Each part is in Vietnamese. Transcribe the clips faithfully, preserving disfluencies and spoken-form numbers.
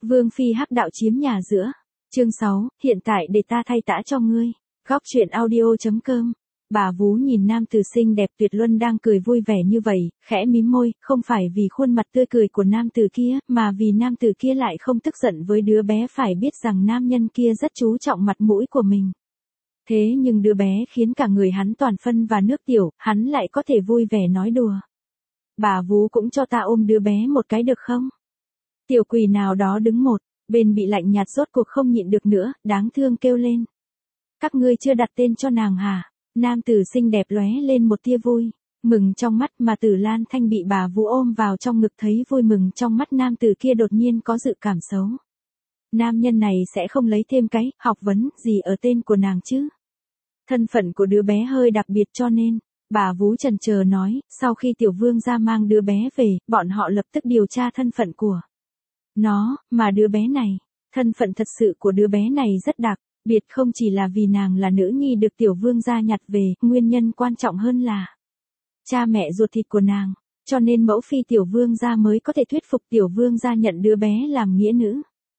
Vương phi hắc đạo chiếm nhà giữa. Chương sáu, hiện tại để ta thay tã cho ngươi. Góc truyện audio chấm com. Bà Vú nhìn nam tử xinh đẹp tuyệt luân đang cười vui vẻ như vậy, khẽ mím môi, không phải vì khuôn mặt tươi cười của nam tử kia, mà vì nam tử kia lại không tức giận với đứa bé, phải biết rằng nam nhân kia rất chú trọng mặt mũi của mình. Thế nhưng đứa bé khiến cả người hắn toàn phân và nước tiểu, hắn lại có thể vui vẻ nói đùa. Bà Vú cũng cho ta ôm đứa bé một cái được không? Tiểu quỷ nào đó đứng một bên bị lạnh nhạt rốt cuộc không nhịn được nữa, đáng thương kêu lên. Các ngươi chưa đặt tên cho nàng hả? Nam tử xinh đẹp lóe lên một tia vui mừng trong mắt, mà Tử Lan Thanh bị bà Vú ôm vào trong ngực thấy vui mừng trong mắt nam tử kia đột nhiên có dự cảm xấu. Nam nhân này sẽ không lấy thêm cái học vấn gì ở tên của nàng chứ? Thân phận của đứa bé hơi đặc biệt cho nên, bà Vú chần chờ nói, sau khi tiểu vương gia mang đứa bé về, bọn họ lập tức điều tra thân phận của nó, mà đứa bé này, thân phận thật sự của đứa bé này rất đặc biệt, không chỉ là vì nàng là nữ nhi được tiểu vương gia nhặt về, nguyên nhân quan trọng hơn là cha mẹ ruột thịt của nàng, cho nên mẫu phi tiểu vương gia mới có thể thuyết phục tiểu vương gia nhận đứa bé làm nghĩa nữ.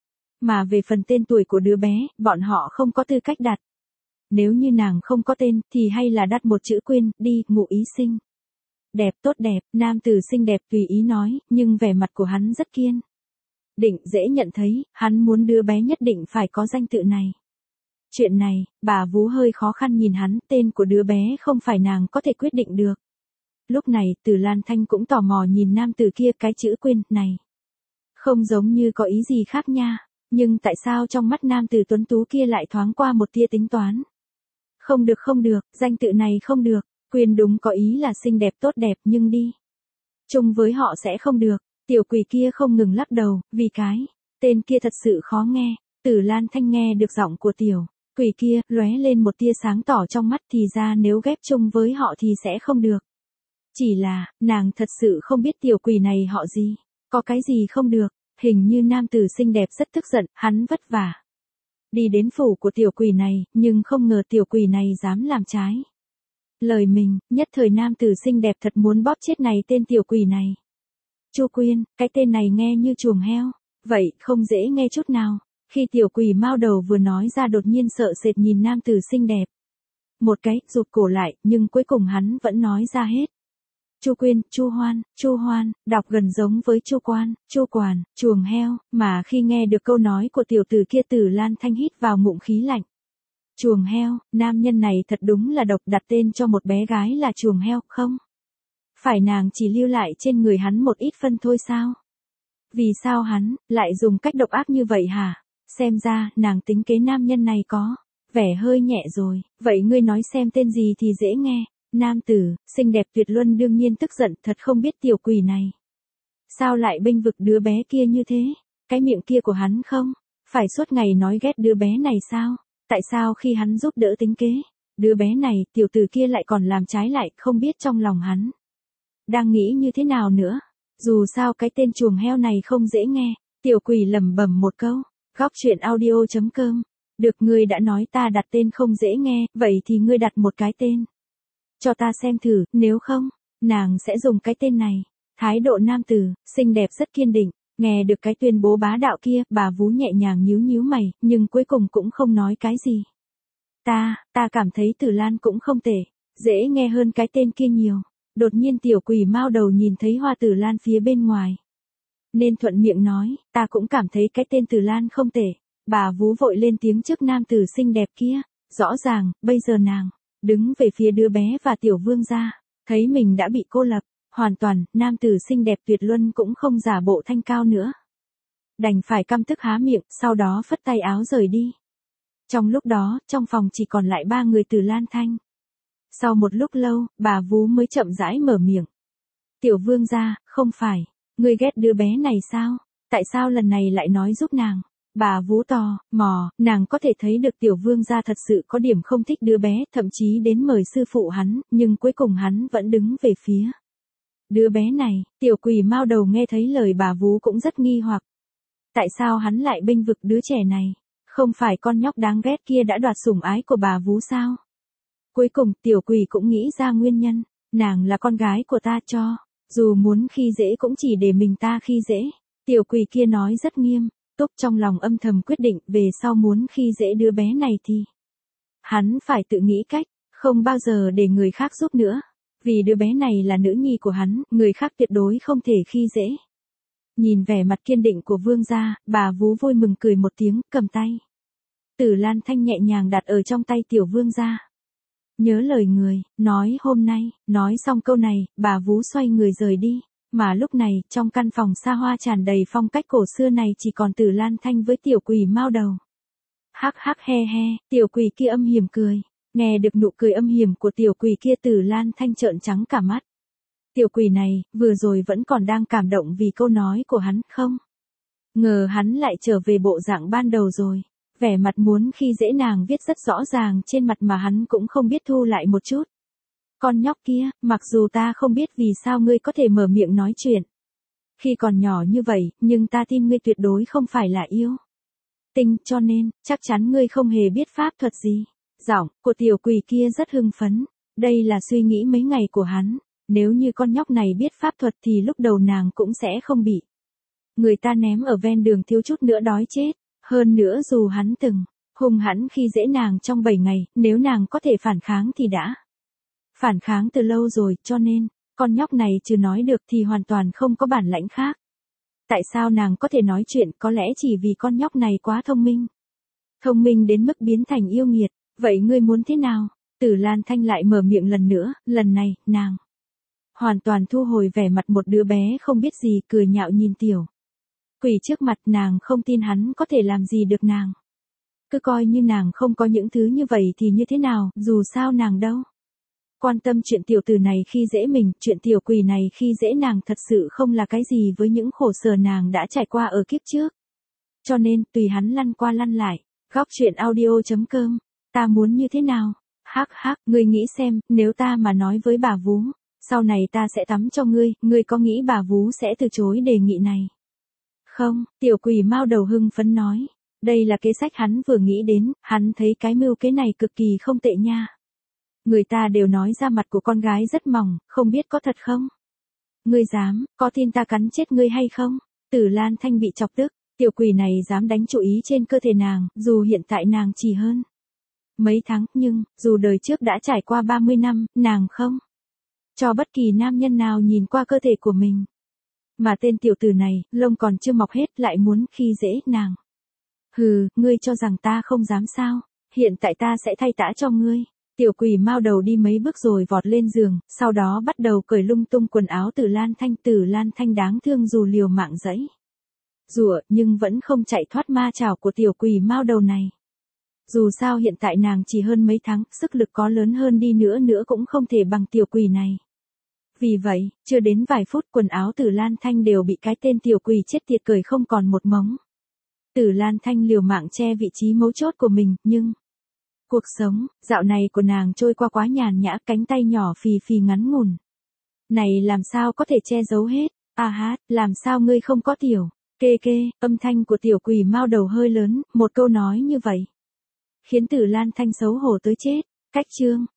Mà về phần tên tuổi của đứa bé, bọn họ không có tư cách đặt. Nếu như nàng không có tên, thì hay là đặt một chữ Quyên, đi, Ngụ ý sinh. Đẹp, tốt đẹp, nam tử xinh đẹp tùy ý nói, nhưng vẻ mặt của hắn rất kiên định, dễ nhận thấy, hắn muốn đứa bé nhất định phải có danh tự này. Chuyện này, bà Vú hơi khó khăn nhìn hắn, tên của đứa bé không phải nàng có thể quyết định được. Lúc này, Tử Lan Thanh cũng tò mò nhìn nam tử kia, cái chữ Quyên này. Không giống như có ý gì khác nha, nhưng tại sao trong mắt nam tử tuấn tú kia lại thoáng qua một tia tính toán? Không được không được, danh tự này không được, Quyên đúng có ý là xinh đẹp tốt đẹp nhưng đi chung với họ sẽ không được. Tiểu quỷ kia không ngừng lắc đầu, vì cái tên kia thật sự khó nghe. Tử Lan Thanh nghe được giọng của tiểu quỷ kia, lóe lên một tia sáng tỏ trong mắt, thì ra nếu ghép chung với họ thì sẽ không được. Chỉ là, nàng thật sự không biết tiểu quỷ này họ gì, có cái gì không được. Hình như nam tử xinh đẹp rất tức giận, hắn vất vả đi đến phủ của tiểu quỷ này, nhưng không ngờ tiểu quỷ này dám làm trái lời mình, nhất thời nam tử xinh đẹp thật muốn bóp chết này tên tiểu quỷ này. Chu Quyên, cái tên này nghe như chuồng heo, vậy không dễ nghe chút nào. Khi tiểu quỷ mao đầu vừa nói ra đột nhiên sợ sệt nhìn nam tử xinh đẹp một cái, rụt cổ lại, nhưng cuối cùng hắn vẫn nói ra hết. Chu Quyên, Chu Hoan, Chu Hoan, đọc gần giống với Chu Quan, Chu Quản, chuồng heo, mà khi nghe được câu nói của tiểu tử kia, Tử Lan Thanh hít vào ngụm khí lạnh. Chuồng heo, nam nhân này thật đúng là độc, đặt tên cho một bé gái là chuồng heo, không? Phải nàng chỉ lưu lại trên người hắn một ít phân thôi sao? Vì sao hắn lại dùng cách độc ác như vậy hả? Xem ra, nàng tính kế nam nhân này có vẻ hơi nhẹ rồi. Vậy ngươi nói xem tên gì thì dễ nghe. Nam tử xinh đẹp tuyệt luân đương nhiên tức giận, thật không biết tiểu quỷ này sao lại bênh vực đứa bé kia như thế. Cái miệng kia của hắn không phải suốt ngày nói ghét đứa bé này sao? Tại sao khi hắn giúp đỡ tính kế đứa bé này, tiểu tử kia lại còn làm trái lại, không biết trong lòng hắn đang nghĩ như thế nào nữa. Dù sao cái tên chuồng heo này không dễ nghe. Tiểu quỷ lẩm bẩm một câu. Góc truyện audio chấm com. Được, ngươi đã nói ta đặt tên không dễ nghe, vậy thì ngươi đặt một cái tên cho ta xem thử, nếu không, nàng sẽ dùng cái tên này. Thái độ nam tử xinh đẹp rất kiên định. Nghe được cái tuyên bố bá đạo kia, bà Vú nhẹ nhàng nhíu nhíu mày, nhưng cuối cùng cũng không nói cái gì. Ta, ta cảm thấy Tử Lan cũng không tệ, dễ nghe hơn cái tên kia nhiều. Đột nhiên tiểu quỷ mao đầu nhìn thấy hoa Tử Lan phía bên ngoài, nên thuận miệng nói, ta cũng cảm thấy cái tên Tử Lan không tệ. Bà Vú vội lên tiếng trước nam tử xinh đẹp kia. Rõ ràng, bây giờ nàng đứng về phía đứa bé và tiểu vương gia, thấy mình đã bị cô lập hoàn toàn, nam tử xinh đẹp tuyệt luân cũng không giả bộ thanh cao nữa. Đành phải căm tức há miệng, sau đó phất tay áo rời đi. Trong lúc đó, trong phòng chỉ còn lại ba người Tử Lan Thanh. Sau một lúc lâu, bà Vú mới chậm rãi mở miệng. Tiểu vương gia, không phải, ngươi ghét đứa bé này sao? Tại sao lần này lại nói giúp nàng? Bà Vú tò mò, nàng có thể thấy được tiểu vương gia thật sự có điểm không thích đứa bé, thậm chí đến mời sư phụ hắn, nhưng cuối cùng hắn vẫn đứng về phía đứa bé này. Tiểu quỷ mao đầu nghe thấy lời bà Vú cũng rất nghi hoặc. Tại sao hắn lại bênh vực đứa trẻ này? Không phải con nhóc đáng ghét kia đã đoạt sủng ái của bà Vú sao? Cuối cùng, tiểu quỷ cũng nghĩ ra nguyên nhân. Nàng là con gái của ta cho, dù muốn khi dễ cũng chỉ để mình ta khi dễ. Tiểu quỷ kia nói rất nghiêm Túc trong lòng âm thầm quyết định về sau muốn khi dễ đứa bé này thì hắn phải tự nghĩ cách, không bao giờ để người khác giúp nữa. Vì đứa bé này là nữ nhi của hắn, người khác tuyệt đối không thể khi dễ. Nhìn vẻ mặt kiên định của Vương gia, bà Vú vui mừng cười một tiếng, cầm tay Tử Lan Thanh nhẹ nhàng đặt ở trong tay tiểu Vương gia. Nhớ lời người, nói hôm nay, nói xong câu này, bà Vú xoay người rời đi. Mà lúc này, trong căn phòng xa hoa tràn đầy phong cách cổ xưa này chỉ còn Tử Lan Thanh với tiểu quỷ mao đầu. Hắc hắc he he, tiểu quỷ kia âm hiểm cười. Nghe được nụ cười âm hiểm của tiểu quỷ kia, Tử Lan Thanh trợn trắng cả mắt. Tiểu quỷ này, vừa rồi vẫn còn đang cảm động vì câu nói của hắn, không ngờ hắn lại trở về bộ dạng ban đầu rồi. Vẻ mặt muốn khi dễ nàng viết rất rõ ràng trên mặt mà hắn cũng không biết thu lại một chút. Con nhóc kia, mặc dù ta không biết vì sao ngươi có thể mở miệng nói chuyện khi còn nhỏ như vậy, nhưng ta tin ngươi tuyệt đối không phải là yêu tinh, cho nên, chắc chắn ngươi không hề biết pháp thuật gì. Giọng của tiểu quỷ kia rất hưng phấn. Đây là suy nghĩ mấy ngày của hắn. Nếu như con nhóc này biết pháp thuật thì lúc đầu nàng cũng sẽ không bị người ta ném ở ven đường thiếu chút nữa đói chết. Hơn nữa dù hắn từng hung hãn khi dễ nàng trong bảy ngày, nếu nàng có thể phản kháng thì đã phản kháng từ lâu rồi, cho nên, con nhóc này trừ nói được thì hoàn toàn không có bản lãnh khác. Tại sao nàng có thể nói chuyện, có lẽ chỉ vì con nhóc này quá thông minh. Thông minh đến mức biến thành yêu nghiệt. Vậy ngươi muốn thế nào? Tử Lan Thanh lại mở miệng lần nữa, lần này, nàng hoàn toàn thu hồi vẻ mặt một đứa bé không biết gì, cười nhạo nhìn tiểu quỷ trước mặt. Nàng không tin hắn có thể làm gì được nàng. Cứ coi như nàng không có những thứ như vậy thì như thế nào, dù sao nàng đâu quan tâm chuyện tiểu tử này khi dễ mình, chuyện tiểu quỷ này khi dễ nàng thật sự không là cái gì với những khổ sở nàng đã trải qua ở kiếp trước. Cho nên, tùy hắn lăn qua lăn lại. Góc truyện audio chấm com. Ta muốn như thế nào? Hắc hắc, ngươi nghĩ xem, nếu ta mà nói với bà Vú, sau này ta sẽ tắm cho ngươi, ngươi có nghĩ bà Vú sẽ từ chối đề nghị này? Không, tiểu quỷ mao đầu hưng phấn nói. Đây là kế sách hắn vừa nghĩ đến, hắn thấy cái mưu kế này cực kỳ không tệ nha. Người ta đều nói da mặt của con gái rất mỏng, không biết có thật không? Ngươi dám, có tin ta cắn chết ngươi hay không? Tử Lan Thanh bị chọc tức, tiểu quỷ này dám đánh chủ ý trên cơ thể nàng, dù hiện tại nàng chỉ hơn mấy tháng, nhưng, dù đời trước đã trải qua ba mươi năm, nàng không cho bất kỳ nam nhân nào nhìn qua cơ thể của mình. Mà tên tiểu tử này, lông còn chưa mọc hết lại muốn khi dễ nàng. Hừ, ngươi cho rằng ta không dám sao? Hiện tại ta sẽ thay tã cho ngươi. Tiểu quỷ mao đầu đi mấy bước rồi vọt lên giường, sau đó bắt đầu cởi lung tung quần áo Tử Lan Thanh. Tử Lan Thanh đáng thương dù liều mạng giãy giụa, nhưng vẫn không chạy thoát ma chảo của tiểu quỷ mao đầu này. Dù sao hiện tại nàng chỉ hơn mấy tháng, sức lực có lớn hơn đi nữa nữa cũng không thể bằng tiểu quỷ này. Vì vậy, chưa đến vài phút quần áo Tử Lan Thanh đều bị cái tên tiểu quỷ chết tiệt cởi không còn một mống. Tử Lan Thanh liều mạng che vị trí mấu chốt của mình, nhưng cuộc sống dạo này của nàng trôi qua quá nhàn nhã, cánh tay nhỏ phì phì ngắn ngủn này làm sao có thể che giấu hết. A hát, làm sao ngươi không có tiểu kê kê? Âm thanh của tiểu quỷ mao đầu hơi lớn, một câu nói như vậy khiến Tử Lan Thanh xấu hổ tới chết. Cách chương